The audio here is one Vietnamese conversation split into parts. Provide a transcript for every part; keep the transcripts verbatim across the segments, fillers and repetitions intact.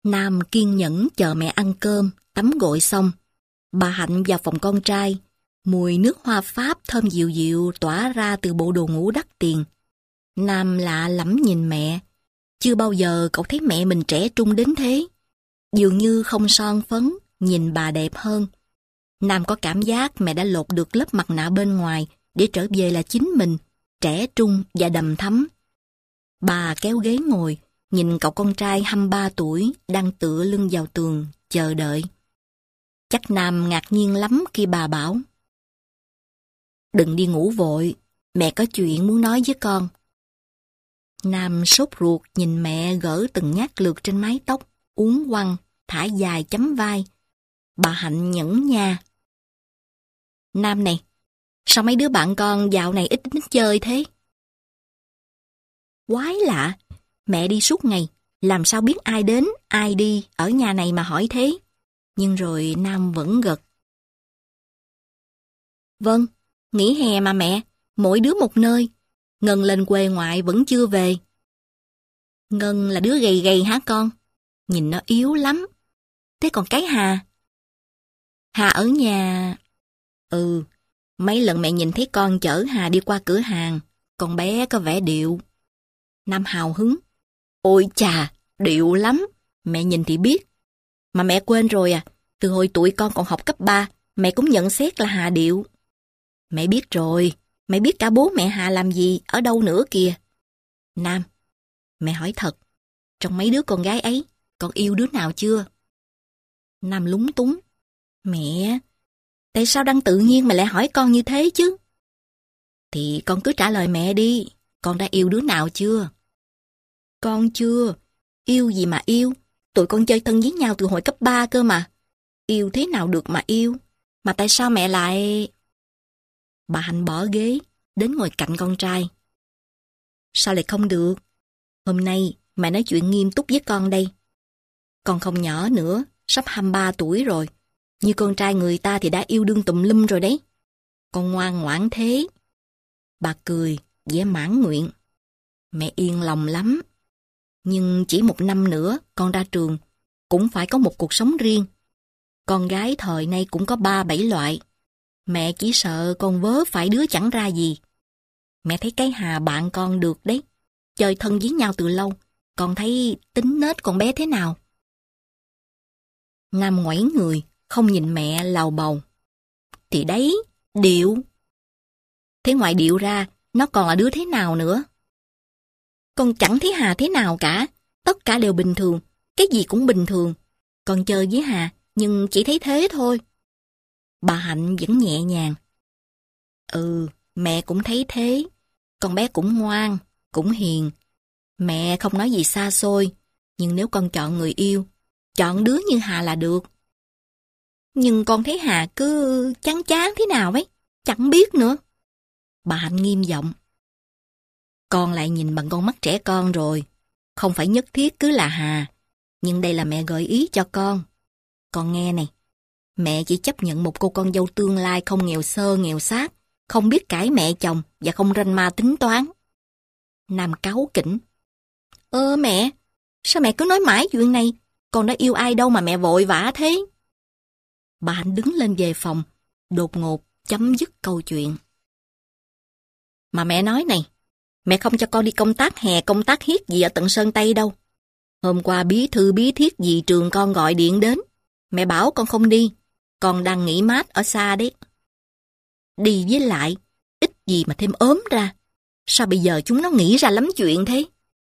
Nam kiên nhẫn chờ mẹ ăn cơm, tắm gội xong. Bà Hạnh vào phòng con trai. Mùi nước hoa Pháp thơm dịu dịu tỏa ra từ bộ đồ ngủ đắt tiền. Nam lạ lẫm nhìn mẹ. Chưa bao giờ cậu thấy mẹ mình trẻ trung đến thế. Dường như không son phấn, nhìn bà đẹp hơn. Nam có cảm giác mẹ đã lột được lớp mặt nạ bên ngoài để trở về là chính mình, trẻ trung và đầm thắm. Bà kéo ghế ngồi, nhìn cậu con trai hai mươi ba tuổi đang tựa lưng vào tường, chờ đợi. Chắc Nam ngạc nhiên lắm khi bà bảo: "Đừng đi ngủ vội, mẹ có chuyện muốn nói với con." Nam sốt ruột nhìn mẹ gỡ từng nhát lược trên mái tóc, uốn quăng, thả dài chấm vai. Bà Hạnh nhẫn nha: "Nam này, sao mấy đứa bạn con dạo này ít đến chơi thế?" Quái lạ, mẹ đi suốt ngày, làm sao biết ai đến, ai đi ở nhà này mà hỏi thế. Nhưng rồi Nam vẫn gật. "Vâng, nghỉ hè mà mẹ, mỗi đứa một nơi. Ngân lên quê ngoại vẫn chưa về." "Ngân là đứa gầy gầy hả con? Nhìn nó yếu lắm. Thế còn cái Hà?" "Hà ở nhà." "Ừ, mấy lần mẹ nhìn thấy con chở Hà đi qua cửa hàng, con bé có vẻ điệu." Nam hào hứng: "Ôi chà, điệu lắm, mẹ nhìn thì biết. Mà mẹ quên rồi à, từ hồi tụi con còn học cấp ba, mẹ cũng nhận xét là Hà điệu." "Mẹ biết rồi, mẹ biết cả bố mẹ Hà làm gì, ở đâu nữa kìa." "Nam, mẹ hỏi thật, trong mấy đứa con gái ấy, con yêu đứa nào chưa?" Nam lúng túng: "Mẹ, tại sao đang tự nhiên mà lại hỏi con như thế chứ?" "Thì con cứ trả lời mẹ đi, con đã yêu đứa nào chưa?" "Con chưa, yêu gì mà yêu, tụi con chơi thân với nhau từ hồi cấp ba cơ mà. Yêu thế nào được mà yêu, mà tại sao mẹ lại..." Bà Hạnh bỏ ghế, đến ngồi cạnh con trai. "Sao lại không được? Hôm nay mẹ nói chuyện nghiêm túc với con đây. Con không nhỏ nữa, sắp hai mươi ba tuổi rồi. Như con trai người ta thì đã yêu đương tùm lum rồi đấy. Con ngoan ngoãn thế." Bà cười, vẻ mãn nguyện. "Mẹ yên lòng lắm. Nhưng chỉ một năm nữa con ra trường, cũng phải có một cuộc sống riêng. Con gái thời nay cũng có ba bảy loại. Mẹ chỉ sợ con vớ phải đứa chẳng ra gì. Mẹ thấy cái Hà bạn con được đấy. Chơi thân với nhau từ lâu. Con thấy tính nết con bé thế nào?" Nam ngoảy người, không nhìn mẹ lầu bầu. "Thì đấy, điệu." "Thế ngoài điệu ra, nó còn là đứa thế nào nữa?" "Con chẳng thấy Hà thế nào cả. Tất cả đều bình thường. Cái gì cũng bình thường. Con chơi với Hà, nhưng chỉ thấy thế thôi." Bà Hạnh vẫn nhẹ nhàng: "Ừ, mẹ cũng thấy thế. Con bé cũng ngoan, cũng hiền. Mẹ không nói gì xa xôi. Nhưng nếu con chọn người yêu, chọn đứa như Hà là được." "Nhưng con thấy Hà cứ chán chán thế nào ấy, chẳng biết nữa." Bà Hạnh nghiêm giọng: "Con lại nhìn bằng con mắt trẻ con rồi. Không phải nhất thiết cứ là Hà. Nhưng đây là mẹ gợi ý cho con. Con nghe này, mẹ chỉ chấp nhận một cô con dâu tương lai không nghèo xơ nghèo xác, không biết cãi mẹ chồng và không ranh ma tính toán." Nam cáu kỉnh: "Ơ mẹ, sao mẹ cứ nói mãi chuyện này? Con đã yêu ai đâu mà mẹ vội vã thế." Bà Hạnh đứng lên về phòng, đột ngột chấm dứt câu chuyện. "Mà mẹ nói này, mẹ không cho con đi công tác hè công tác hiết gì ở tận Sơn Tây đâu. Hôm qua bí thư bí thiết gì trường con gọi điện đến. Mẹ bảo con không đi, con đang nghỉ mát ở xa đấy. Đi với lại, ít gì mà thêm ốm ra. Sao bây giờ chúng nó nghĩ ra lắm chuyện thế?"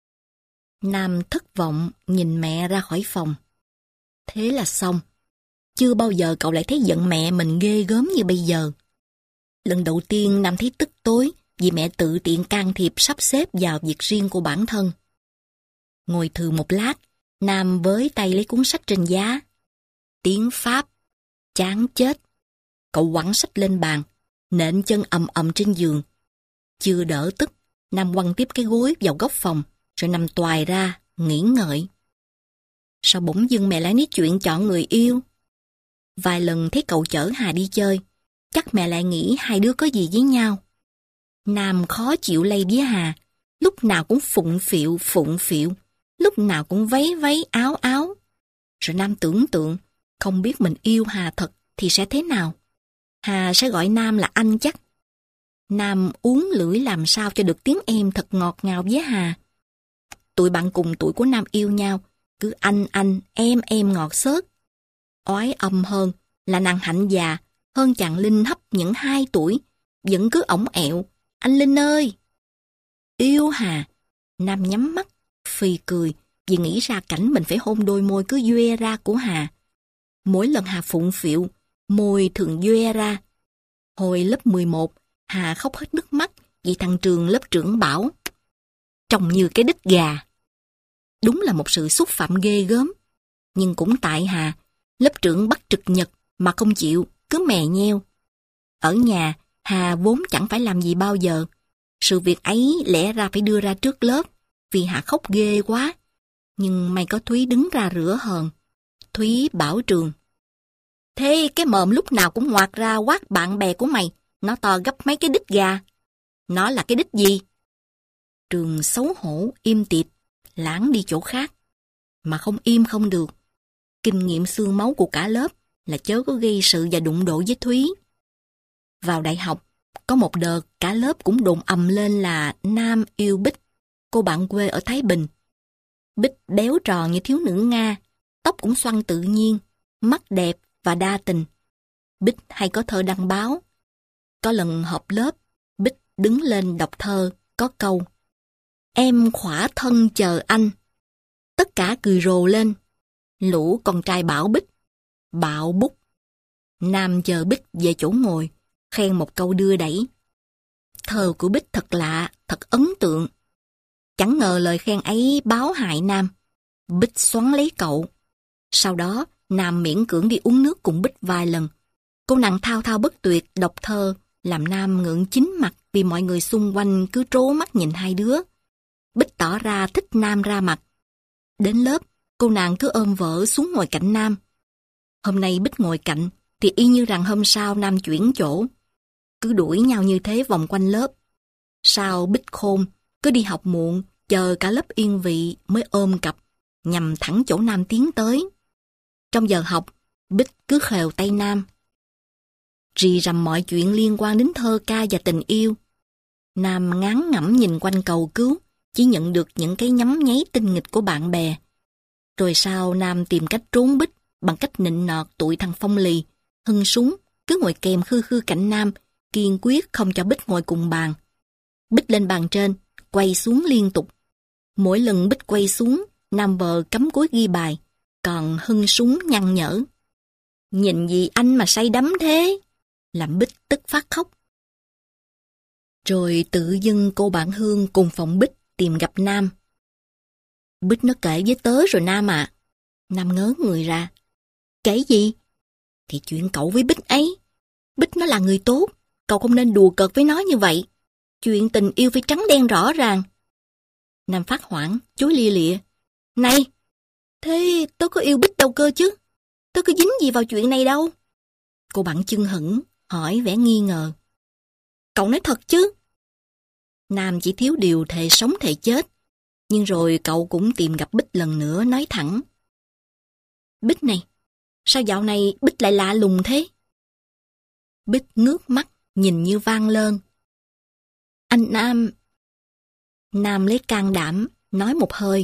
Nam thất vọng nhìn mẹ ra khỏi phòng. Thế là xong. Chưa bao giờ cậu lại thấy giận mẹ mình ghê gớm như bây giờ. Lần đầu tiên Nam thấy tức tối vì mẹ tự tiện can thiệp sắp xếp vào việc riêng của bản thân. Ngồi thừ một lát, Nam với tay lấy cuốn sách trên giá. Tiếng Pháp. Chán chết. Cậu quẳng sách lên bàn, nện chân ầm ầm trên giường. Chưa đỡ tức, Nam quăng tiếp cái gối vào góc phòng, rồi nằm toài ra, nghĩ ngợi. Sao bỗng dưng mẹ lại nói chuyện chọn người yêu? Vài lần thấy cậu chở Hà đi chơi, chắc mẹ lại nghĩ hai đứa có gì với nhau. Nam khó chịu lây với Hà, lúc nào cũng phụng phịu phụng phịu, lúc nào cũng váy váy áo áo. Rồi Nam tưởng tượng, không biết mình yêu Hà thật thì sẽ thế nào. Hà sẽ gọi Nam là anh chắc. Nam uốn lưỡi làm sao cho được tiếng em thật ngọt ngào với Hà. Tụi bạn cùng tuổi của Nam yêu nhau, cứ anh anh, em em ngọt xớt. Oái âm hơn là nàng Hạnh già, hơn chàng Linh hấp những hai tuổi, vẫn cứ ổng ẹo. Anh Linh ơi! Yêu Hà. Nam nhắm mắt, phì cười, vì nghĩ ra cảnh mình phải hôn đôi môi cứ doe ra của Hà. Mỗi lần Hà phụng phịu, môi thường doe ra. Hồi lớp mười một, Hà khóc hết nước mắt vì thằng Trường lớp trưởng bảo trông như cái đít gà. Đúng là một sự xúc phạm ghê gớm. Nhưng cũng tại Hà, lớp trưởng bắt trực nhật mà không chịu, cứ mè nheo. Ở nhà, Hà vốn chẳng phải làm gì bao giờ. Sự việc ấy lẽ ra phải đưa ra trước lớp, vì Hà khóc ghê quá. Nhưng may có Thúy đứng ra rửa hờn. Thúy bảo Trường: thế cái mồm lúc nào cũng ngoạc ra quát bạn bè của mày, nó to gấp mấy cái đít gà. Nó là cái đít gì? Trường xấu hổ, im tịt, lảng đi chỗ khác. Mà không im không được. Kinh nghiệm xương máu của cả lớp là chớ có gây sự và đụng độ với Thúy. Vào đại học, có một đợt cả lớp cũng đồn ầm lên là Nam yêu Bích, cô bạn quê ở Thái Bình. Bích béo tròn như thiếu nữ Nga, tóc cũng xoăn tự nhiên, mắt đẹp và đa tình. Bích hay có thơ đăng báo. Có lần họp lớp, Bích đứng lên đọc thơ, có câu: em khỏa thân chờ anh. Tất cả cười rồ lên. Lũ con trai bảo Bích: bạo bút. Nam chờ Bích về chỗ ngồi, khen một câu đưa đẩy. Thơ của Bích thật lạ, thật ấn tượng. Chẳng ngờ lời khen ấy báo hại Nam. Bích xoắn lấy cậu. Sau đó, Nam miễn cưỡng đi uống nước cùng Bích vài lần. Cô nàng thao thao bất tuyệt đọc thơ, làm Nam ngượng chín mặt vì mọi người xung quanh cứ trố mắt nhìn hai đứa. Bích tỏ ra thích Nam ra mặt. Đến lớp, cô nàng cứ ôm vợ xuống ngồi cạnh Nam. Hôm nay Bích ngồi cạnh, thì y như rằng hôm sau Nam chuyển chỗ. Cứ đuổi nhau như thế vòng quanh lớp. Sao Bích khôn, cứ đi học muộn, chờ cả lớp yên vị mới ôm cặp, nhằm thẳng chỗ Nam tiến tới. Trong giờ học, Bích cứ khều tay Nam. Rì rầm mọi chuyện liên quan đến thơ ca và tình yêu. Nam ngán ngẩm nhìn quanh cầu cứu, chỉ nhận được những cái nhắm nháy tinh nghịch của bạn bè. Rồi sau Nam tìm cách trốn Bích bằng cách nịnh nọt tụi thằng Phong Lì, hưng súng, cứ ngồi kèm khư khư cạnh Nam, kiên quyết không cho Bích ngồi cùng bàn. Bích lên bàn trên, quay xuống liên tục. Mỗi lần Bích quay xuống, Nam vờ cắm cúi ghi bài, còn hưng súng nhăn nhở. Nhìn gì anh mà say đắm thế? Làm Bích tức phát khóc. Rồi tự dưng cô bạn Hương cùng phòng Bích tìm gặp Nam. Bích nó kể với tớ rồi Nam à. Nam ngớ người ra. Kể gì? Thì chuyện cậu với Bích ấy. Bích nó là người tốt, cậu không nên đùa cợt với nó như vậy. Chuyện tình yêu phải trắng đen rõ ràng. Nam phát hoảng, chối lia lịa. Này, thế tớ có yêu Bích đâu cơ chứ? Tớ có dính gì vào chuyện này đâu. Cô bạn chưng hửng, hỏi vẻ nghi ngờ. Cậu nói thật chứ? Nam chỉ thiếu điều thề sống thề chết. Nhưng rồi cậu cũng tìm gặp Bích lần nữa nói thẳng. Bích này, sao dạo này Bích lại lạ lùng thế? Bích ngước mắt, nhìn như vang lơn. Anh Nam... Nam lấy can đảm, nói một hơi.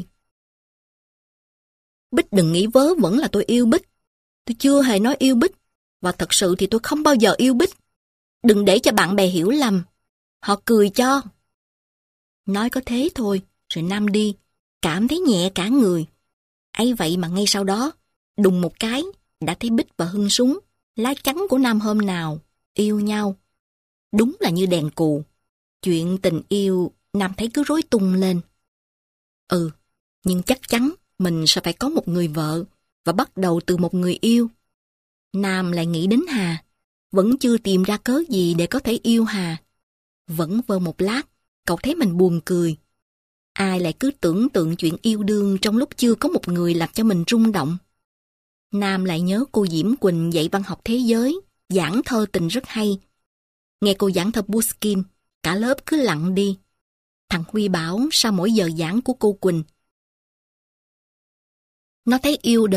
Bích đừng nghĩ vớ vẩn là tôi yêu Bích. Tôi chưa hề nói yêu Bích. Và thật sự thì tôi không bao giờ yêu Bích. Đừng để cho bạn bè hiểu lầm. Họ cười cho. Nói có thế thôi, rồi Nam đi, cảm thấy nhẹ cả người. Ấy vậy mà ngay sau đó, đùng một cái, đã thấy Bích và Hưng súng, lá chắn của Nam hôm nào, yêu nhau. Đúng là như đèn cù. Chuyện tình yêu, Nam thấy cứ rối tung lên. Ừ, nhưng chắc chắn mình sẽ phải có một người vợ, và bắt đầu từ một người yêu. Nam lại nghĩ đến Hà, vẫn chưa tìm ra cớ gì để có thể yêu Hà. Vẫn vơ một lát, cậu thấy mình buồn cười. Ai lại cứ tưởng tượng chuyện yêu đương trong lúc chưa có một người làm cho mình rung động. Nam lại nhớ cô Diễm Quỳnh dạy văn học thế giới, giảng thơ tình rất hay. Nghe cô giảng thơ Pushkin, cả lớp cứ lặng đi. Thằng Huy bảo sau mỗi giờ giảng của cô Quỳnh, nó thấy yêu đời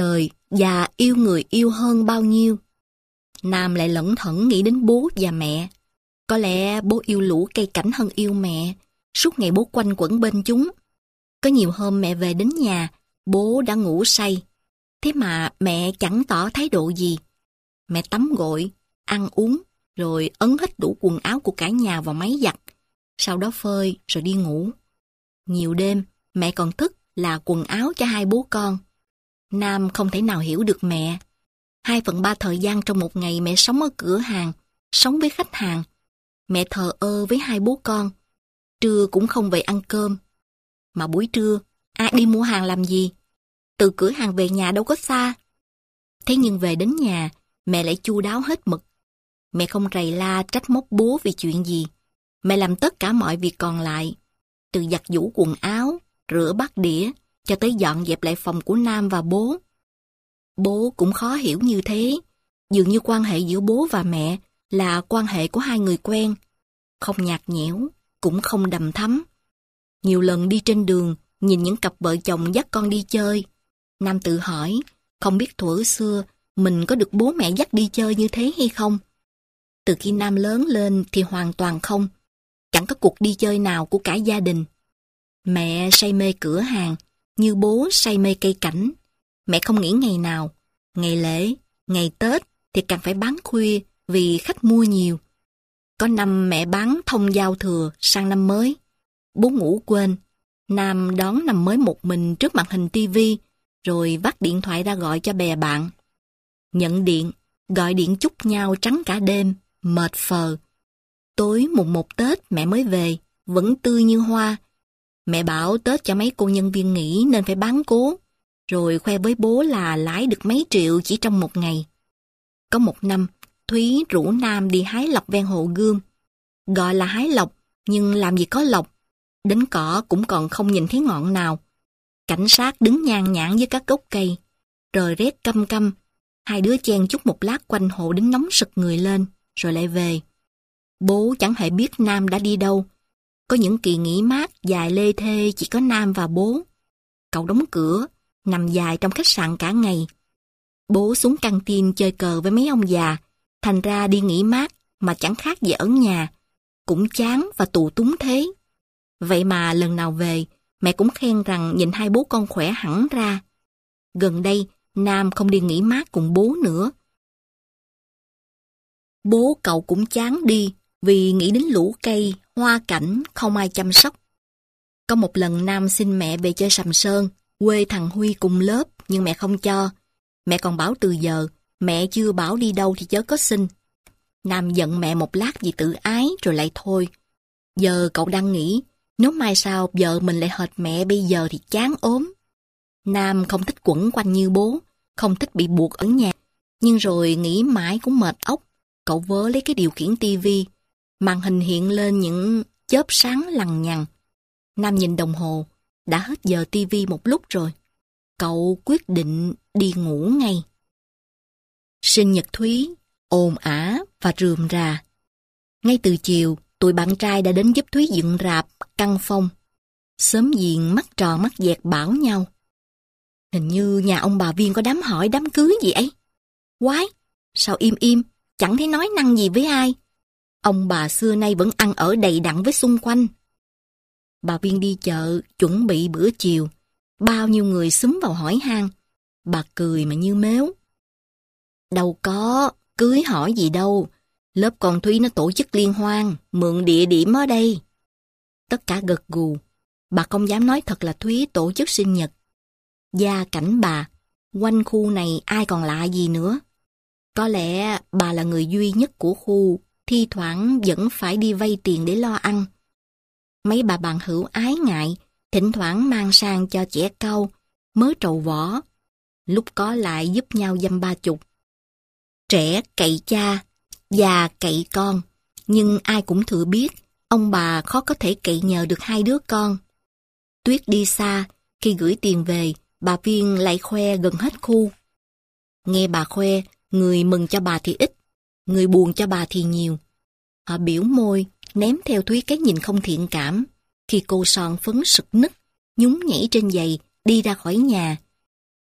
và yêu người yêu hơn bao nhiêu. Nam lại lẩn thẩn nghĩ đến bố và mẹ. Có lẽ bố yêu lũ cây cảnh hơn yêu mẹ, suốt ngày bố quanh quẩn bên chúng. Có nhiều hôm mẹ về đến nhà, bố đã ngủ say. Thế mà mẹ chẳng tỏ thái độ gì. Mẹ tắm gội, ăn uống, rồi ấn hết đủ quần áo của cả nhà vào máy giặt. Sau đó phơi rồi đi ngủ. Nhiều đêm, mẹ còn thức là quần áo cho hai bố con. Nam không thể nào hiểu được mẹ. Hai phần ba thời gian trong một ngày mẹ sống ở cửa hàng, sống với khách hàng. Mẹ thờ ơ với hai bố con. Trưa cũng không về ăn cơm. Mà buổi trưa, ai đi mua hàng làm gì? Từ cửa hàng về nhà đâu có xa. Thế nhưng về đến nhà, mẹ lại chu đáo hết mực. Mẹ không rầy la trách móc bố vì chuyện gì. Mẹ làm tất cả mọi việc còn lại. Từ giặt giũ quần áo, rửa bát đĩa, cho tới dọn dẹp lại phòng của Nam và bố. Bố cũng khó hiểu như thế. Dường như quan hệ giữa bố và mẹ là quan hệ của hai người quen. Không nhạt nhẽo, cũng không đầm thắm. Nhiều lần đi trên đường, nhìn những cặp vợ chồng dắt con đi chơi. Nam tự hỏi, không biết thuở xưa mình có được bố mẹ dắt đi chơi như thế hay không? Từ khi Nam lớn lên thì hoàn toàn không. Chẳng có cuộc đi chơi nào của cả gia đình. Mẹ say mê cửa hàng, như bố say mê cây cảnh. Mẹ không nghỉ ngày nào. Ngày lễ, ngày Tết thì càng phải bán khuya vì khách mua nhiều. Có năm mẹ bán thông giao thừa sang năm mới. Bố ngủ quên. Nam đón năm mới một mình trước màn hình tivi, rồi vắt điện thoại ra gọi cho bè bạn. Nhận điện, gọi điện chúc nhau trắng cả đêm, mệt phờ. Tối mùng một Tết mẹ mới về, vẫn tươi như hoa. Mẹ bảo Tết cho mấy cô nhân viên nghỉ nên phải bán cố, rồi khoe với bố là lãi được mấy triệu chỉ trong một ngày. Có một năm, Thúy rủ Nam đi hái lộc ven hồ Gươm. Gọi là hái lộc, nhưng làm gì có lộc. Đến cỏ cũng còn không nhìn thấy ngọn nào. Cảnh sát đứng nhàn nhãn dưới các gốc cây. Trời rét căm căm. Hai đứa chen chúc một lát quanh hồ đến nóng sực người lên, rồi lại về. Bố chẳng hề biết Nam đã đi đâu. Có những kỳ nghỉ mát dài lê thê chỉ có Nam và bố. Cậu đóng cửa, nằm dài trong khách sạn cả ngày. Bố xuống căng tin chơi cờ với mấy ông già, thành ra đi nghỉ mát mà chẳng khác gì ở nhà. Cũng chán và tù túng thế. Vậy mà lần nào về, mẹ cũng khen rằng nhìn hai bố con khỏe hẳn ra. Gần đây, Nam không đi nghỉ mát cùng bố nữa. Bố cậu cũng chán đi vì nghĩ đến lũ cây, hoa cảnh, không ai chăm sóc. Có một lần Nam xin mẹ về chơi Sầm Sơn, quê thằng Huy cùng lớp, nhưng mẹ không cho. Mẹ còn bảo từ giờ, mẹ chưa bảo đi đâu thì chớ có xin. Nam giận mẹ một lát vì tự ái rồi lại thôi. Giờ cậu đang nghĩ, nếu mai sau vợ mình lại hệt mẹ bây giờ thì chán ốm. Nam không thích quẩn quanh như bố, không thích bị buộc ở nhà. Nhưng rồi nghĩ mãi cũng mệt óc. Cậu vớ lấy cái điều khiển tivi. Màn hình hiện lên những chớp sáng lằng nhằng. Nam nhìn đồng hồ, đã hết giờ tivi một lúc rồi. Cậu quyết định đi ngủ ngay. Sinh nhật Thúy, ồn ả và rườm rà. Ngay từ chiều, tụi bạn trai đã đến giúp Thúy dựng rạp, căng phong. Xóm giềng mắt tròn mắt dẹt bảo nhau. Hình như nhà ông bà Viên có đám hỏi đám cưới gì ấy. Quái, sao im im, chẳng thấy nói năng gì với ai. Ông bà xưa nay vẫn ăn ở đầy đặn với xung quanh. Bà Viên đi chợ, chuẩn bị bữa chiều. Bao nhiêu người xúm vào hỏi han. Bà cười mà như mếu. Đâu có, cưới hỏi gì đâu. Lớp con Thúy nó tổ chức liên hoan, mượn địa điểm ở đây. Tất cả gật gù. Bà không dám nói thật là Thúy tổ chức sinh nhật. Gia cảnh bà, quanh khu này ai còn lạ gì nữa. Có lẽ bà là người duy nhất của khu, thi thoảng vẫn phải đi vay tiền để lo ăn. Mấy bà bạn hữu ái ngại, thỉnh thoảng mang sang cho trẻ cau, mớ trầu vỏ. Lúc có lại giúp nhau dăm ba chục. Trẻ cậy cha, già cậy con, nhưng ai cũng thừa biết, ông bà khó có thể cậy nhờ được hai đứa con. Tuyết đi xa, khi gửi tiền về, bà Viên lại khoe gần hết khu. Nghe bà khoe, người mừng cho bà thì ít, người buồn cho bà thì nhiều. Họ biểu môi, ném theo Thúy cái nhìn không thiện cảm, khi cô son phấn sực nức, nhún nhảy trên giày, đi ra khỏi nhà.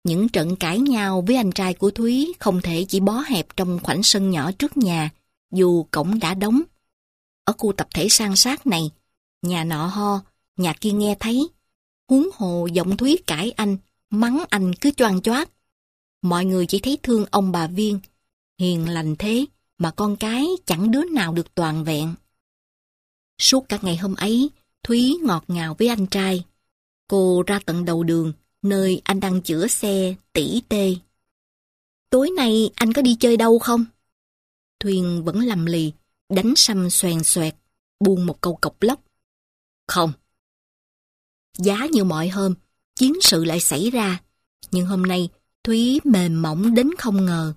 Những trận cãi nhau với anh trai của Thúy không thể chỉ bó hẹp trong khoảnh sân nhỏ trước nhà, dù cổng đã đóng. Ở khu tập thể san sát này, nhà nọ ho, nhà kia nghe thấy. Huống hồ giọng Thúy cãi anh, mắng anh cứ choang choác. Mọi người chỉ thấy thương ông bà Viên. Hiền lành thế mà con cái chẳng đứa nào được toàn vẹn. Suốt cả ngày hôm ấy, Thúy ngọt ngào với anh trai. Cô ra tận đầu đường, nơi anh đang chữa xe tỉ tê. Tối nay anh có đi chơi đâu không? Thuyên vẫn lầm lì, đánh săm xoèn xoẹt, buông một câu cộc lốc. Không. Giá như mọi hôm, chiến sự lại xảy ra. Nhưng hôm nay, Thúy mềm mỏng đến không ngờ.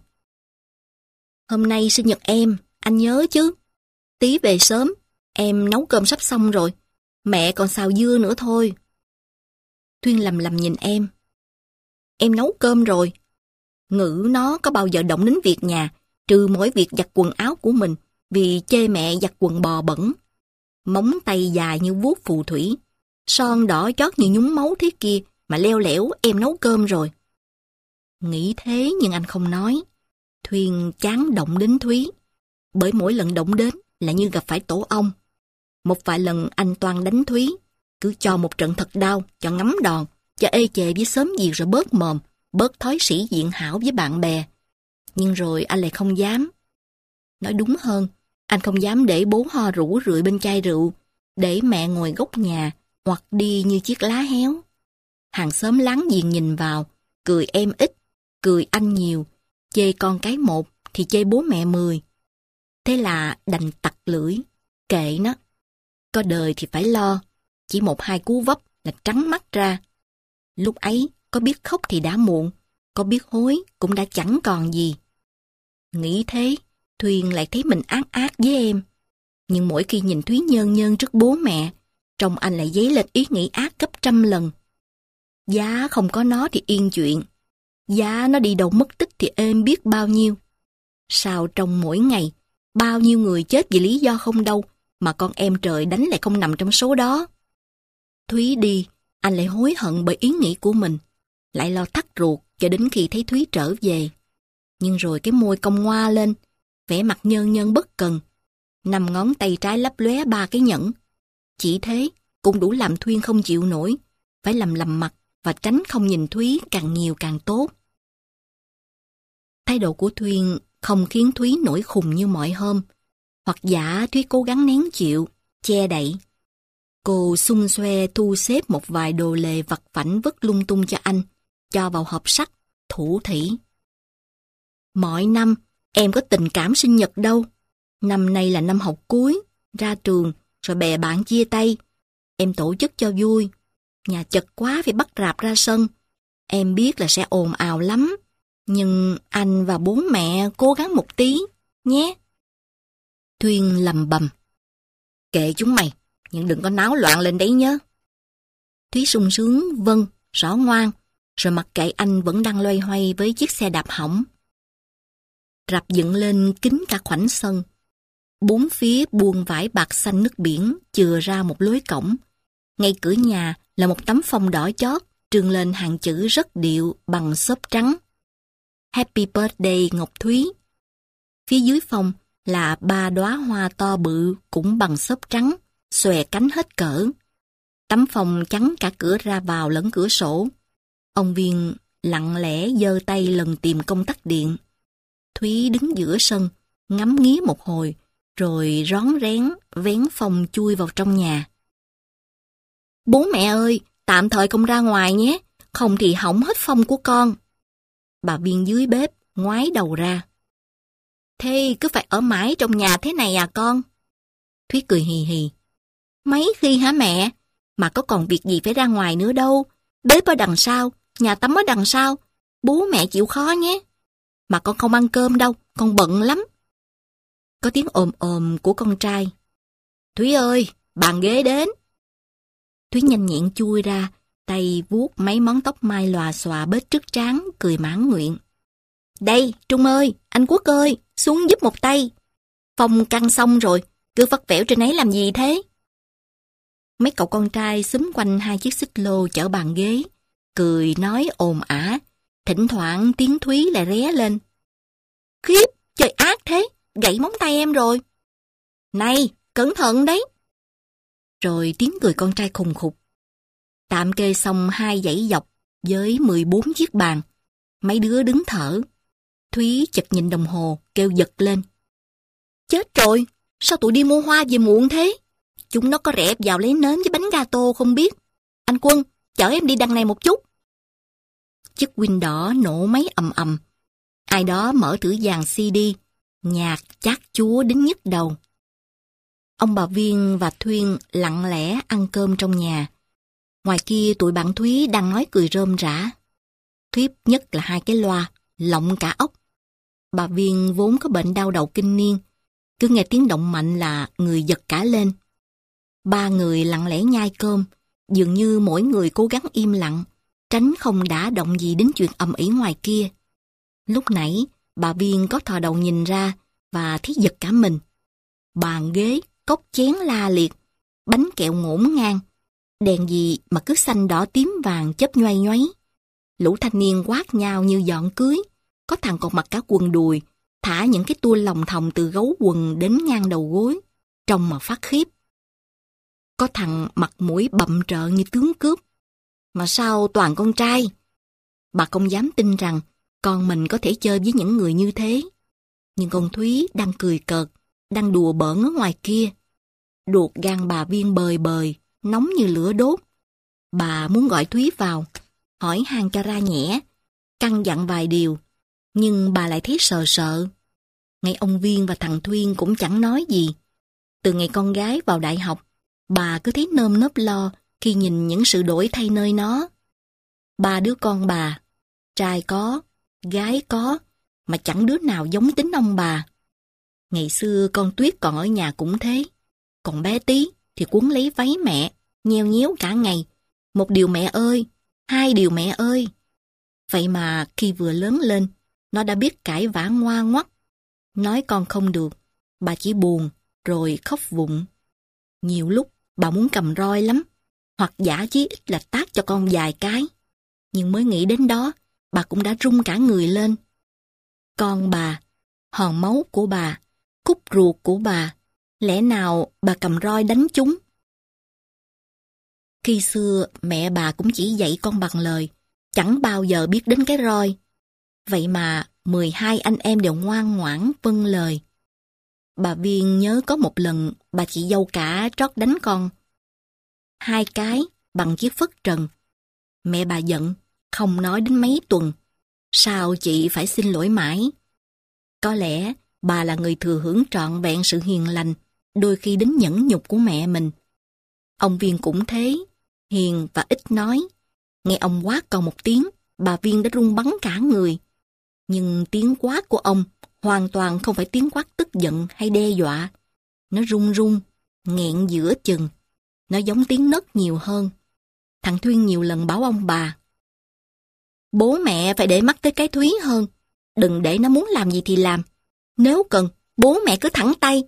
Hôm nay sinh nhật em, anh nhớ chứ? Tí về sớm, em nấu cơm sắp xong rồi. Mẹ còn xào dưa nữa thôi. Thuyên lầm lầm nhìn em. Em nấu cơm rồi. Ngữ nó có bao giờ động đến việc nhà, trừ mỗi việc giặt quần áo của mình, vì chê mẹ giặt quần bò bẩn. Móng tay dài như vuốt phù thủy, son đỏ chót như nhúng máu thế kia, mà leo lẻo em nấu cơm rồi. Nghĩ thế nhưng anh không nói. Thuyên chán động đến Thúy, bởi mỗi lần động đến là như gặp phải tổ ong. Một vài lần anh toan đánh Thúy, cứ cho một trận thật đau, cho ngắm đòn, cho ê chề với xóm giềng rồi bớt mồm, bớt thói sĩ diện hảo với bạn bè. Nhưng rồi anh lại không dám. Nói đúng hơn, anh không dám để bố ho rủ rượi bên chai rượu, để mẹ ngồi góc nhà, hoặc đi như chiếc lá héo. Hàng xóm láng giềng nhìn vào, cười em ít, cười anh nhiều, chê con cái một thì chê bố mẹ mười. Thế là đành tặc lưỡi, kệ nó. Có đời thì phải lo, chỉ một hai cú vấp là trắng mắt ra. Lúc ấy, có biết khóc thì đã muộn, có biết hối cũng đã chẳng còn gì. Nghĩ thế, Thuyên lại thấy mình ác ác với em. Nhưng mỗi khi nhìn Thúy nhơn nhơn trước bố mẹ, trong anh lại dấy lên ý nghĩ ác gấp trăm lần. Giá không có nó thì yên chuyện, giá nó đi đâu mất tích thì êm biết bao nhiêu. Sao trong mỗi ngày, bao nhiêu người chết vì lý do không đâu, mà con em trời đánh lại không nằm trong số đó. Thúy đi, anh lại hối hận bởi ý nghĩ của mình, lại lo thắt ruột cho đến khi thấy Thúy trở về. Nhưng rồi cái môi cong ngoa lên, vẻ mặt nhơn nhơn bất cần, năm ngón tay trái lấp lóe ba cái nhẫn. Chỉ thế cũng đủ làm Thuyên không chịu nổi, phải lầm lầm mặt và tránh không nhìn Thúy càng nhiều càng tốt. Thái độ của Thuyên không khiến Thúy nổi khùng như mọi hôm, hoặc giả Thúy cố gắng nén chịu, che đậy. Cô xung xoe thu xếp một vài đồ lề vặt vãnh vứt lung tung cho anh, cho vào hộp sắt, thủ thỉ. Mọi năm, em có tình cảm sinh nhật đâu. Năm nay là năm học cuối, ra trường, rồi bè bạn chia tay. Em tổ chức cho vui. Nhà chật quá phải bắt rạp ra sân. Em biết là sẽ ồn ào lắm. Nhưng anh và bố mẹ cố gắng một tí, nhé. Thuyên lầm bầm. Kệ chúng mày, nhưng đừng có náo loạn lên đấy nhớ. Thúy sung sướng, vâng, rõ ngoan, rồi mặc kệ anh vẫn đang loay hoay với chiếc xe đạp hỏng. Rạp dựng lên kín cả khoảnh sân. Bốn phía buông vải bạc xanh nước biển chừa ra một lối cổng. Ngay cửa nhà là một tấm phông đỏ chót trưng lên hàng chữ rất điệu bằng xốp trắng. Happy birthday Ngọc Thúy. Phía dưới phông là ba đóa hoa to bự cũng bằng xốp trắng, xòe cánh hết cỡ. Tấm phông chắn cả cửa ra vào lẫn cửa sổ. Ông Viên lặng lẽ giơ tay lần tìm công tắc điện. Thúy đứng giữa sân, ngắm nghía một hồi, rồi rón rén vén phông chui vào trong nhà. Bố mẹ ơi, tạm thời không ra ngoài nhé, không thì hỏng hết phông của con. Bà Viên dưới bếp ngoái đầu ra. Thế cứ phải ở mãi trong nhà thế này à con? Thúy cười hì hì. Mấy khi hả mẹ? Mà có còn việc gì phải ra ngoài nữa đâu. Bếp ở đằng sau, nhà tắm ở đằng sau. Bố mẹ chịu khó nhé. Mà con không ăn cơm đâu, con bận lắm. Có tiếng ồm ồm của con trai. Thúy ơi, bàn ghế đến. Thúy nhanh nhẹn chui ra, tay vuốt mấy món tóc mai lòa xòa bết trước trán, cười mãn nguyện. Đây, Trung ơi, anh Quốc ơi, xuống giúp một tay. Phông căng xong rồi, cứ vắt vẻo trên ấy làm gì thế? Mấy cậu con trai xúm quanh hai chiếc xích lô chở bàn ghế, cười nói ồn ả, Thỉnh thoảng tiếng Thúy lại ré lên. Khiếp, trời ác thế, gãy móng tay em rồi. Này, cẩn thận đấy. Rồi tiếng cười con trai khùng khục. Tạm kê xong hai dãy dọc với mười bốn chiếc bàn. Mấy đứa đứng thở. Thúy chợt nhìn đồng hồ, kêu giật lên. Chết rồi, sao tụi đi mua hoa về muộn thế? Chúng nó có rẽ vào lấy nến với bánh gato không biết. Anh Quân, chở em đi đằng này một chút. Chiếc Win đỏ nổ máy ầm ầm. Ai đó mở thử dàn xê đê, nhạc chát chúa đến nhức đầu. Ông bà Viên và Thuyên lặng lẽ ăn cơm trong nhà. Ngoài kia tụi bạn Thúy đang nói cười rôm rã. Khiếp nhất là hai cái loa, lộng cả óc. Bà Viên vốn có bệnh đau đầu kinh niên, cứ nghe tiếng động mạnh là người giật cả lên. Ba người lặng lẽ nhai cơm, dường như mỗi người cố gắng im lặng, tránh không đả động gì đến chuyện ầm ĩ ngoài kia. Lúc nãy, bà Viên có thò đầu nhìn ra và thấy giật cả mình. Bàn ghế, cốc chén la liệt, bánh kẹo ngổn ngang, đèn gì mà cứ xanh đỏ tím vàng chớp nhoay nhoáy. Lũ thanh niên quát nhau như dọn cưới, có thằng còn mặc cả quần đùi, thả những cái tua lòng thòng từ gấu quần đến ngang đầu gối, trông mà phát khiếp. Có thằng mặt mũi bặm trợn như tướng cướp. Mà sao toàn con trai? Bà không dám tin rằng con mình có thể chơi với những người như thế. Nhưng con Thúy đang cười cợt, đang đùa bỡn ở ngoài kia. Ruột gan bà Viên bời bời, nóng như lửa đốt. Bà muốn gọi Thúy vào, hỏi han cho ra nhẽ, căn dặn vài điều. Nhưng bà lại thấy sợ sợ. Ngay ông Viên và thằng Thuyên cũng chẳng nói gì. Từ ngày con gái vào đại học, bà cứ thấy nơm nớp lo khi nhìn những sự đổi thay nơi nó. Ba đứa con bà, trai có, gái có, mà chẳng đứa nào giống tính ông bà. Ngày xưa con Tuyết còn ở nhà cũng thế. Còn bé Tí thì quấn lấy váy mẹ, nheo nhéo cả ngày. Một điều mẹ ơi, hai điều mẹ ơi. Vậy mà khi vừa lớn lên, nó đã biết cãi vã ngoa ngoắt. Nói con không được, bà chỉ buồn, rồi khóc vụng. Nhiều lúc bà muốn cầm roi lắm, hoặc giả chí ít là tát cho con vài cái. Nhưng mới nghĩ đến đó, bà cũng đã run cả người lên. Con bà, hòn máu của bà, cúc ruột của bà, lẽ nào bà cầm roi đánh chúng? Khi xưa mẹ bà cũng chỉ dạy con bằng lời, chẳng bao giờ biết đến cái roi. Vậy mà mười hai anh em đều ngoan ngoãn vâng lời. Bà Viên nhớ có một lần bà chị dâu cả trót đánh con. Hai cái bằng chiếc phất trần. Mẹ bà giận, không nói đến mấy tuần. Sao chị phải xin lỗi mãi? Có lẽ bà là người thừa hưởng trọn vẹn sự hiền lành, đôi khi đến nhẫn nhục của mẹ mình. Ông Viên cũng thế, hiền và ít nói. Nghe ông quát còn một tiếng, bà Viên đã run bắn cả người. Nhưng tiếng quát của ông hoàn toàn không phải tiếng quát tức giận hay đe dọa. Nó run run, nghẹn giữa chừng. Nó giống tiếng nấc nhiều hơn. Thằng Thuyên nhiều lần bảo ông bà, bố mẹ phải để mắt tới cái Thúy hơn. Đừng để nó muốn làm gì thì làm. Nếu cần, bố mẹ cứ thẳng tay.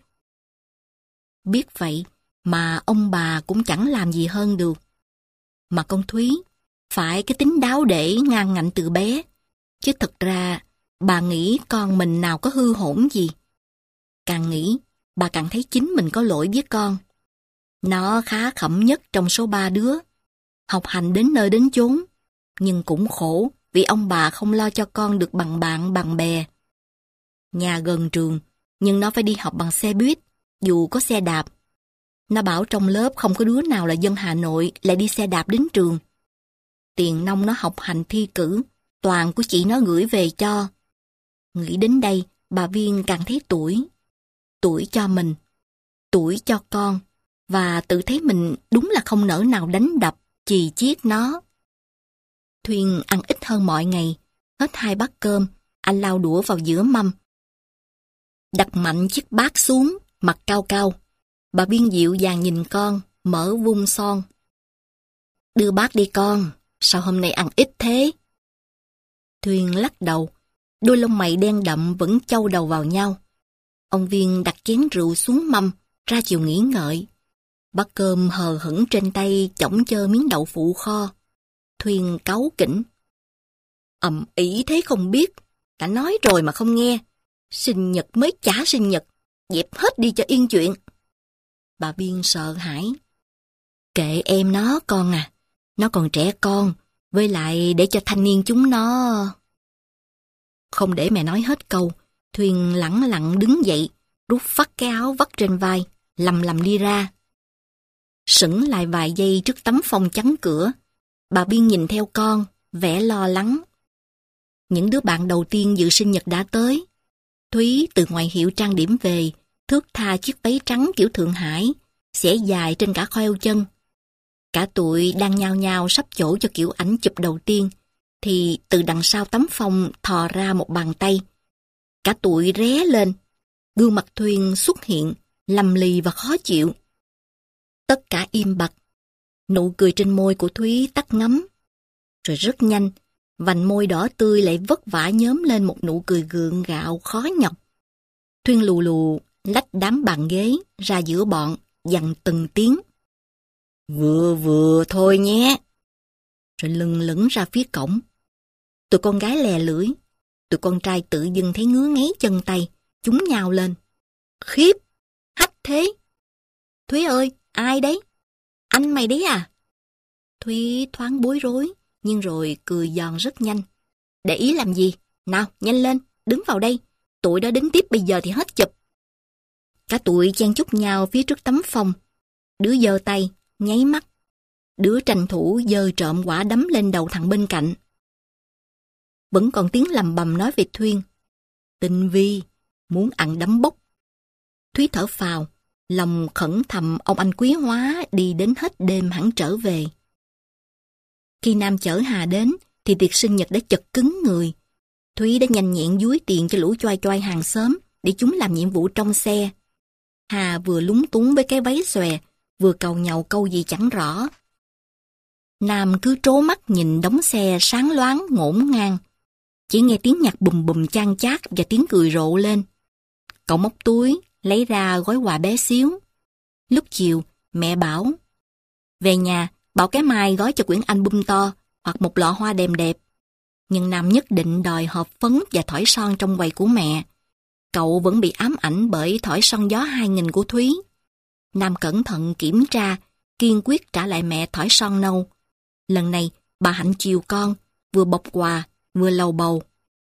Biết vậy mà ông bà cũng chẳng làm gì hơn được. Mà con Thúy phải cái tính đáo để ngang ngạnh từ bé. Chứ thật ra bà nghĩ con mình nào có hư hổn gì. Càng nghĩ, bà càng thấy chính mình có lỗi với con. Nó khá khẩm nhất trong số ba đứa. Học hành đến nơi đến chốn. Nhưng cũng khổ vì ông bà không lo cho con được bằng bạn bằng bè. Nhà gần trường, nhưng nó phải đi học bằng xe buýt, dù có xe đạp. Nó bảo trong lớp không có đứa nào là dân Hà Nội lại đi xe đạp đến trường. Tiền nong nó học hành thi cử, toàn của chị nó gửi về cho. Nghĩ đến đây, bà Viên càng thấy tủi. Tủi cho mình, tủi cho con, và tự thấy mình đúng là không nỡ nào đánh đập, chì chiết nó. Thuyên ăn ít hơn mọi ngày, hết hai bát cơm, anh lao đũa vào giữa mâm. Đặt mạnh chiếc bát xuống, mặt cao cao. Bà Viên dịu dàng nhìn con, mở vung son. Đưa bát đi con, sao hôm nay ăn ít thế? Thuyên lắc đầu, đôi lông mày đen đậm vẫn châu đầu vào nhau. Ông Viên đặt chén rượu xuống mâm, ra chiều nghỉ ngợi. Bát cơm hờ hững trên tay chỏng chơ miếng đậu phụ kho. Thuyên cáu kỉnh. Ầm ĩ thế không biết. Đã nói rồi mà không nghe. Sinh nhật mới chả sinh nhật. Dẹp hết đi cho yên chuyện. Bà Biên sợ hãi. Kệ em nó con à. Nó còn trẻ con. Với lại để cho thanh niên chúng nó... Không để mẹ nói hết câu, Thuyên lẳng lặng đứng dậy, rút phắt cái áo vắt trên vai, lầm lầm đi ra. Sững lại vài giây trước tấm phông chắn cửa, bà Biên nhìn theo con, vẻ lo lắng. Những đứa bạn đầu tiên dự sinh nhật đã tới. Thúy từ ngoài hiệu trang điểm về, thướt tha chiếc váy trắng kiểu Thượng Hải, xẻ dài trên cả khoeo chân. Cả tụi đang nhao nhao sắp chỗ cho kiểu ảnh chụp đầu tiên, thì từ đằng sau tấm phông thò ra một bàn tay. Cả tụi ré lên, gương mặt Thuyên xuất hiện, lầm lì và khó chịu. Tất cả im bặt, nụ cười trên môi của Thúy tắt ngấm. Rồi rất nhanh, vành môi đỏ tươi lại vất vả nhóm lên một nụ cười gượng gạo khó nhọc. Thuyên lù lù lách đám bàn ghế ra giữa bọn, dằn từng tiếng. Vừa vừa thôi nhé. Rồi lưng lửng ra phía cổng. Tụi con gái lè lưỡi, tụi con trai tự dưng thấy ngứa ngáy chân tay, chúng nhào lên. Khiếp, hách thế. Thúy ơi, ai đấy? Anh mày đấy à? Thúy thoáng bối rối, nhưng rồi cười giòn rất nhanh. Để ý làm gì? Nào, nhanh lên, đứng vào đây. Tụi đã đến tiếp bây giờ thì hết chụp. Cả tụi chen chúc nhau phía trước tấm phông. Đứa giơ tay, nháy mắt. Đứa tranh thủ giơ trộm quả đấm lên đầu thằng bên cạnh. Vẫn còn tiếng lầm bầm nói về Thuyên. Tinh vi, muốn ăn đấm bốc. Thúy thở phào, lòng khẩn thầm ông anh quý hóa đi đến hết đêm hẳn trở về. Khi Nam chở Hà đến, thì tiệc sinh nhật đã chật cứng người. Thúy đã nhanh nhẹn dúi tiền cho lũ choai choai hàng xóm để chúng làm nhiệm vụ trong xe. Hà vừa lúng túng với cái váy xòe, vừa cầu nhàu câu gì chẳng rõ. Nam cứ trố mắt nhìn đống xe sáng loáng ngổn ngang. Chỉ nghe tiếng nhạc bùm bùm chan chát và tiếng cười rộ lên. Cậu móc túi, lấy ra gói quà bé xíu. Lúc chiều, mẹ bảo, về nhà, bảo cái Mai gói cho quyển album to, hoặc một lọ hoa đẹp đẹp. Nhưng Nam nhất định đòi hộp phấn và thỏi son trong quầy của mẹ. Cậu vẫn bị ám ảnh bởi thỏi son gió hai nghìn của Thúy. Nam cẩn thận kiểm tra, kiên quyết trả lại mẹ thỏi son nâu. Lần này, bà Hạnh chiều con, vừa bọc quà, vừa lầu bầu.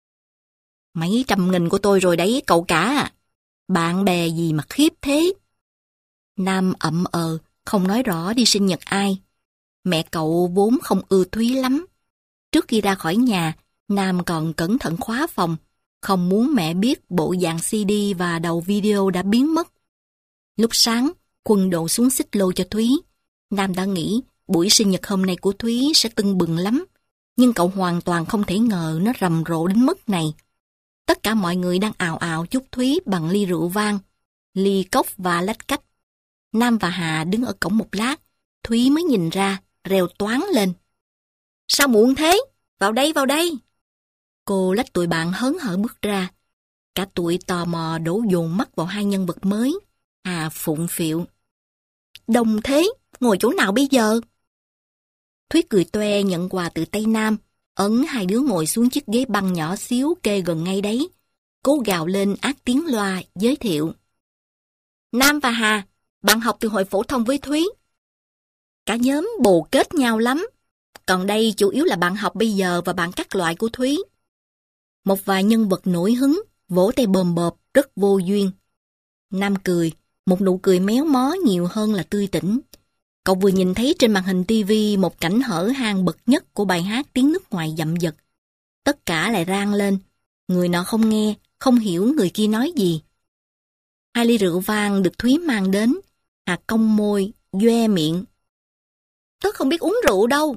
Mấy trăm nghìn của tôi rồi đấy cậu cả. Bạn bè gì mà khiếp thế? Nam ậm ờ, không nói rõ đi sinh nhật ai. Mẹ cậu vốn không ưa Thúy lắm. Trước khi ra khỏi nhà, Nam còn cẩn thận khóa phòng, không muốn mẹ biết bộ dạng xê đê và đầu video đã biến mất. Lúc sáng, Quân đổ xuống xích lô cho Thúy. Nam đã nghĩ buổi sinh nhật hôm nay của Thúy sẽ tưng bừng lắm, nhưng cậu hoàn toàn không thể ngờ nó rầm rộ đến mức này. Tất cả mọi người đang ào ào chúc Thúy bằng ly rượu vang, ly cốc và lách cách. Nam và Hà đứng ở cổng một lát, Thúy mới nhìn ra, reo toáng lên. Sao muộn thế? Vào đây, vào đây. Cô lách tụi bạn hớn hở bước ra. Cả tụi tò mò đổ dồn mắt vào hai nhân vật mới. Hà phụng phịu. Đông thế, ngồi chỗ nào bây giờ? Thúy cười toe nhận quà từ tay Nam, ấn hai đứa ngồi xuống chiếc ghế băng nhỏ xíu kê gần ngay đấy. Cố gào lên át tiếng loa, giới thiệu. Nam và Hà, bạn học từ hồi phổ thông với Thúy. Cả nhóm bồ kết nhau lắm. Còn đây chủ yếu là bạn học bây giờ và bạn các loại của Thúy. Một vài nhân vật nổi hứng, vỗ tay bồm bộp, rất vô duyên. Nam cười, một nụ cười méo mó nhiều hơn là tươi tỉnh. Cậu vừa nhìn thấy trên màn hình tivi một cảnh hở hang bậc nhất của bài hát tiếng nước ngoài dậm dật. Tất cả lại rang lên. Người nọ không nghe, không hiểu người kia nói gì. Hai ly rượu vang được Thúy mang đến. Hà cong môi, doe miệng. Tớ không biết uống rượu đâu.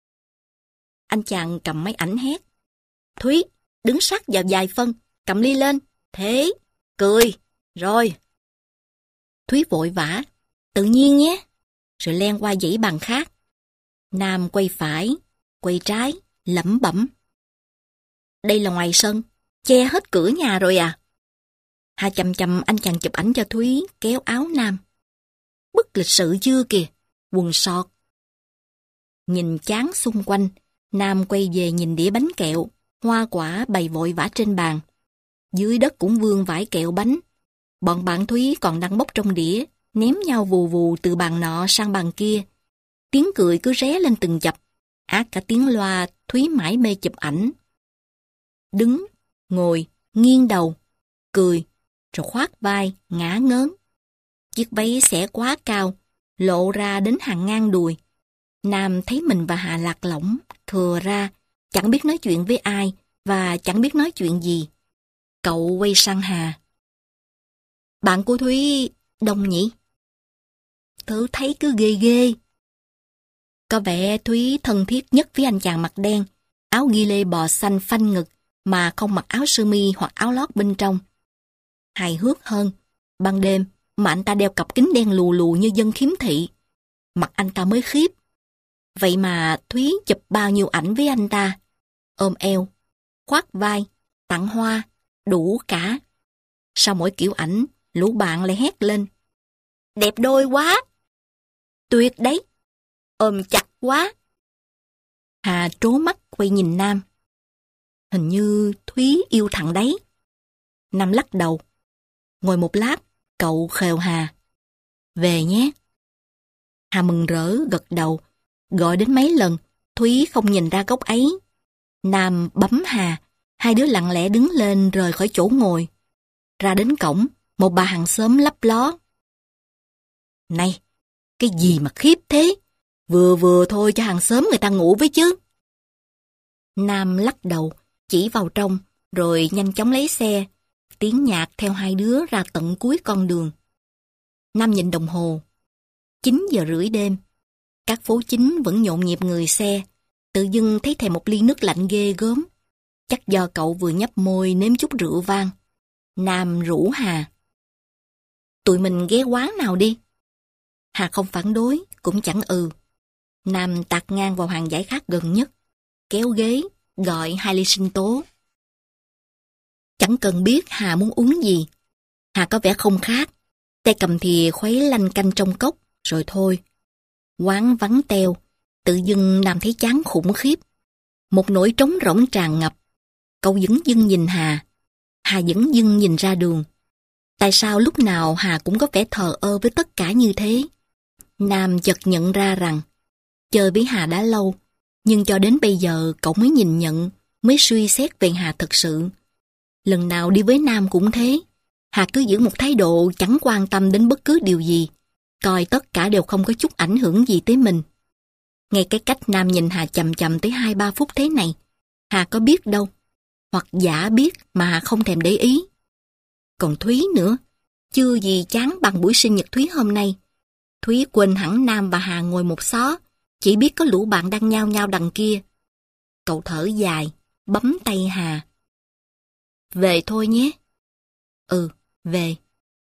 Anh chàng cầm máy ảnh hét. Thúy, đứng sát vào vài phân, cầm ly lên. Thế, cười, rồi. Thúy vội vã. Tự nhiên nhé. Rồi len qua dãy bàn khác. Nam quay phải, quay trái, lẩm bẩm. Đây là ngoài sân, che hết cửa nhà rồi à? Hà chầm chầm anh chàng chụp ảnh cho Thúy, kéo áo Nam. Bức lịch sự chưa kìa, quần sọt. Nhìn chán xung quanh, Nam quay về nhìn đĩa bánh kẹo, hoa quả bày vội vã trên bàn. Dưới đất cũng vương vải kẹo bánh. Bọn bạn Thúy còn đang bốc trong đĩa, ném nhau vù vù từ bàn nọ sang bàn kia. Tiếng cười cứ ré lên từng chập, át cả tiếng loa Thúy mải mê chụp ảnh. Đứng, ngồi, nghiêng đầu, cười, rồi khoát vai, ngã ngớn. Chiếc váy xẻ quá cao, lộ ra đến hàng ngang đùi. Nam thấy mình và Hà lạc lõng, thừa ra, chẳng biết nói chuyện với ai và chẳng biết nói chuyện gì. Cậu quay sang Hà. Bạn của Thúy đông nhỉ? Tớ thấy cứ ghê ghê. Có vẻ Thúy thân thiết nhất với anh chàng mặt đen, áo ghi lê bò xanh phanh ngực mà không mặc áo sơ mi hoặc áo lót bên trong. Hài hước hơn, ban đêm mà anh ta đeo cặp kính đen lù lù như dân khiếm thị. Mặt anh ta mới khiếp. Vậy mà Thúy chụp bao nhiêu ảnh với anh ta. Ôm eo, khoác vai, tặng hoa, đủ cả. Sau mỗi kiểu ảnh, lũ bạn lại hét lên. Đẹp đôi quá! Tuyệt đấy! Ôm chặt quá! Hà trố mắt quay nhìn Nam. Hình như Thúy yêu thằng đấy. Nam lắc đầu. Ngồi một lát, cậu khều Hà. Về nhé. Hà mừng rỡ gật đầu. Gọi đến mấy lần, Thúy không nhìn ra góc ấy. Nam bấm Hà. Hai đứa lặng lẽ đứng lên rời khỏi chỗ ngồi. Ra đến cổng, một bà hàng xóm lấp ló. Này, cái gì mà khiếp thế? Vừa vừa thôi cho hàng xóm người ta ngủ với chứ. Nam lắc đầu, chỉ vào trong, rồi nhanh chóng lấy xe. Tiếng nhạc theo hai đứa ra tận cuối con đường. Nam nhìn đồng hồ. chín giờ rưỡi đêm. Các phố chính vẫn nhộn nhịp người xe. Tự dưng thấy thèm một ly nước lạnh ghê gớm. Chắc do cậu vừa nhấp môi nếm chút rượu vang. Nam rủ Hà. Tụi mình ghé quán nào đi. Hà không phản đối, cũng chẳng ừ. Nam tạt ngang vào hàng giải khát gần nhất. Kéo ghế, gọi hai ly sinh tố. Chẳng cần biết Hà muốn uống gì. Hà có vẻ không khát. Tay cầm thìa khuấy lanh canh trong cốc, rồi thôi. Quán vắng teo, tự dưng Nam thấy chán khủng khiếp. Một nỗi trống rỗng tràn ngập. Cậu dửng dưng nhìn Hà. Hà dửng dưng nhìn ra đường. Tại sao lúc nào Hà cũng có vẻ thờ ơ với tất cả như thế? Nam chợt nhận ra rằng chơi với Hà đã lâu, nhưng cho đến bây giờ cậu mới nhìn nhận, mới suy xét về Hà thật sự. Lần nào đi với Nam cũng thế. Hà cứ giữ một thái độ chẳng quan tâm đến bất cứ điều gì, coi tất cả đều không có chút ảnh hưởng gì tới mình. Ngay cái cách Nam nhìn Hà chầm chầm tới hai ba phút thế này, Hà có biết đâu, hoặc giả biết mà Hà không thèm để ý. Còn Thúy nữa, chưa gì chán bằng buổi sinh nhật Thúy hôm nay. Thúy quên hẳn Nam và Hà ngồi một xó, chỉ biết có lũ bạn đang nhao nhao đằng kia. Cậu thở dài, bấm tay Hà. Về thôi nhé. Ừ, về.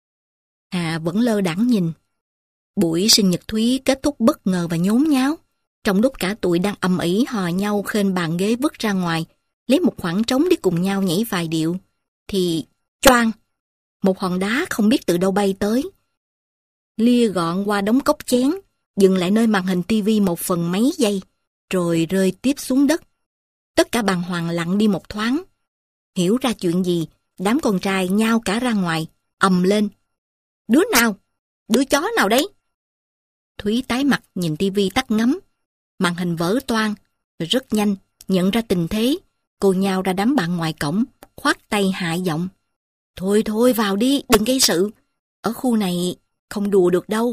Hà vẫn lơ đãng nhìn. Buổi sinh nhật Thúy kết thúc bất ngờ và nhốn nháo. Trong lúc cả tụi đang ầm ĩ hò nhau khênh bàn ghế vứt ra ngoài, lấy một khoảng trống để cùng nhau nhảy vài điệu, thì choang, một hòn đá không biết từ đâu bay tới. Lia gọn qua đống cốc chén, dừng lại nơi màn hình tivi một phần mấy giây, rồi rơi tiếp xuống đất. Tất cả bàng hoàng lặng đi một thoáng. Hiểu ra chuyện gì, đám con trai nhao cả ra ngoài, ầm lên. Đứa nào? Đứa chó nào đấy? Thúy tái mặt nhìn tivi tắt ngấm. Màn hình vỡ toang, rồi rất nhanh, nhận ra tình thế. Cô nhao ra đám bạn ngoài cổng, khoát tay hạ giọng. Thôi thôi vào đi, đừng gây sự. Ở khu này không đùa được đâu.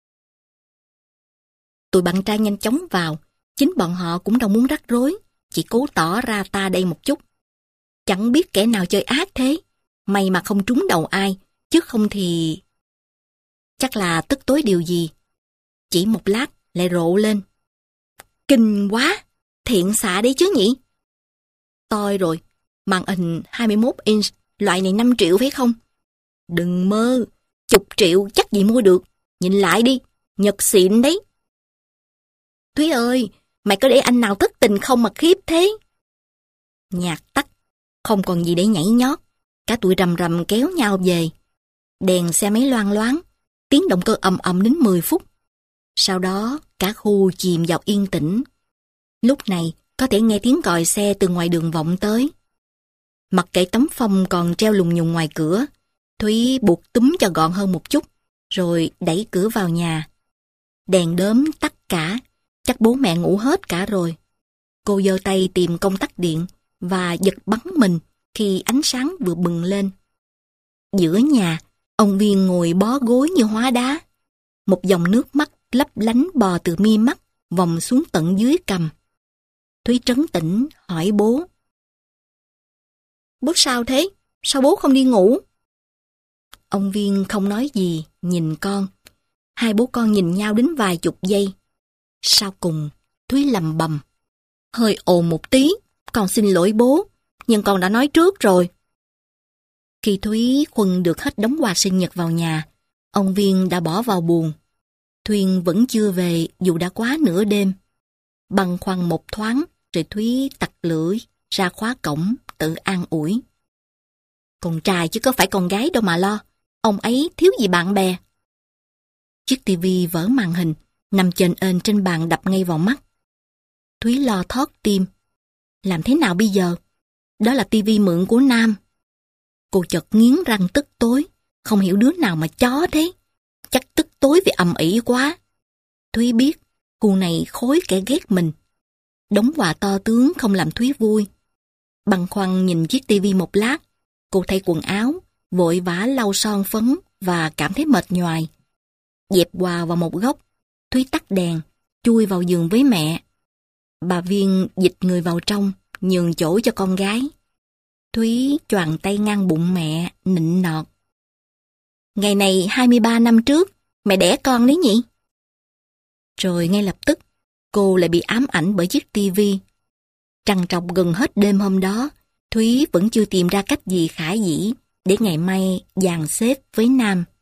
Tụi bạn trai nhanh chóng vào. Chính bọn họ cũng đâu muốn rắc rối, chỉ cố tỏ ra ta đây một chút. Chẳng biết kẻ nào chơi ác thế. May mà không trúng đầu ai, chứ không thì... Chắc là tức tối điều gì. Chỉ một lát lại rộ lên. Kinh quá, thiện xạ đấy chứ nhỉ? Toi rồi, màn hình hai mươi mốt inch, loại này năm triệu phải không? Đừng mơ, chục triệu chắc gì mua được. Nhìn lại đi, Nhật xịn đấy. Thúy ơi, mày có để anh nào thất tình không mà khiếp thế? Nhạc tắt, không còn gì để nhảy nhót. Cả tụi rầm rầm kéo nhau về. Đèn xe máy loang loáng, tiếng động cơ ầm ầm đến mười phút. Sau đó, cả khu chìm vào yên tĩnh. Lúc này, Có thể nghe tiếng còi xe từ ngoài đường vọng tới. Mặc kệ tấm phông còn treo lùng nhùng ngoài cửa, Thúy buộc túm cho gọn hơn một chút, rồi đẩy cửa vào nhà. Đèn đóm tắt cả, chắc bố mẹ ngủ hết cả rồi. Cô giơ tay tìm công tắc điện và giật bắn mình khi ánh sáng vừa bừng lên. Giữa nhà, ông Viên ngồi bó gối như hóa đá. Một dòng nước mắt lấp lánh bò từ mi mắt, vòng xuống tận dưới cằm. Thúy trấn tĩnh hỏi bố. Bố sao thế? Sao bố không đi ngủ? Ông Viên không nói gì, nhìn con. Hai bố con nhìn nhau đến vài chục giây. Sau cùng, Thúy lầm bầm. Hơi ồn một tí, con xin lỗi bố, nhưng con đã nói trước rồi. Khi Thúy khuân được hết đống quà sinh nhật vào nhà, ông Viên đã bỏ vào buồng. Thuyên vẫn chưa về dù đã quá nửa đêm. Băn khoăn một thoáng, rồi Thúy tặc lưỡi ra khóa cổng tự an ủi. Con trai chứ có phải con gái đâu mà lo, ông ấy thiếu gì bạn bè. Chiếc tivi vỡ màn hình, nằm chênh ênh trên bàn đập ngay vào mắt. Thúy lo thót tim. Làm thế nào bây giờ? Đó là tivi mượn của Nam. Cô chợt nghiến răng tức tối, không hiểu đứa nào mà chó thế. Chắc tức tối vì ầm ĩ quá. Thúy biết, cô này khối kẻ ghét mình. Đống quà to tướng không làm Thúy vui. Băn khoăn nhìn chiếc tivi một lát, cô thay quần áo, vội vã lau son phấn và cảm thấy mệt nhoài. Dẹp quà vào một góc, Thúy tắt đèn, chui vào giường với mẹ. Bà Viên dịch người vào trong, nhường chỗ cho con gái. Thúy choàng tay ngang bụng mẹ, nịnh nọt. Ngày này hai mươi ba năm trước, mẹ đẻ con đấy nhỉ? Rồi ngay lập tức, cô lại bị ám ảnh bởi chiếc tivi. Trằn trọc gần hết đêm hôm đó, Thúy vẫn chưa tìm ra cách gì khả dĩ để ngày mai dàn xếp với Nam.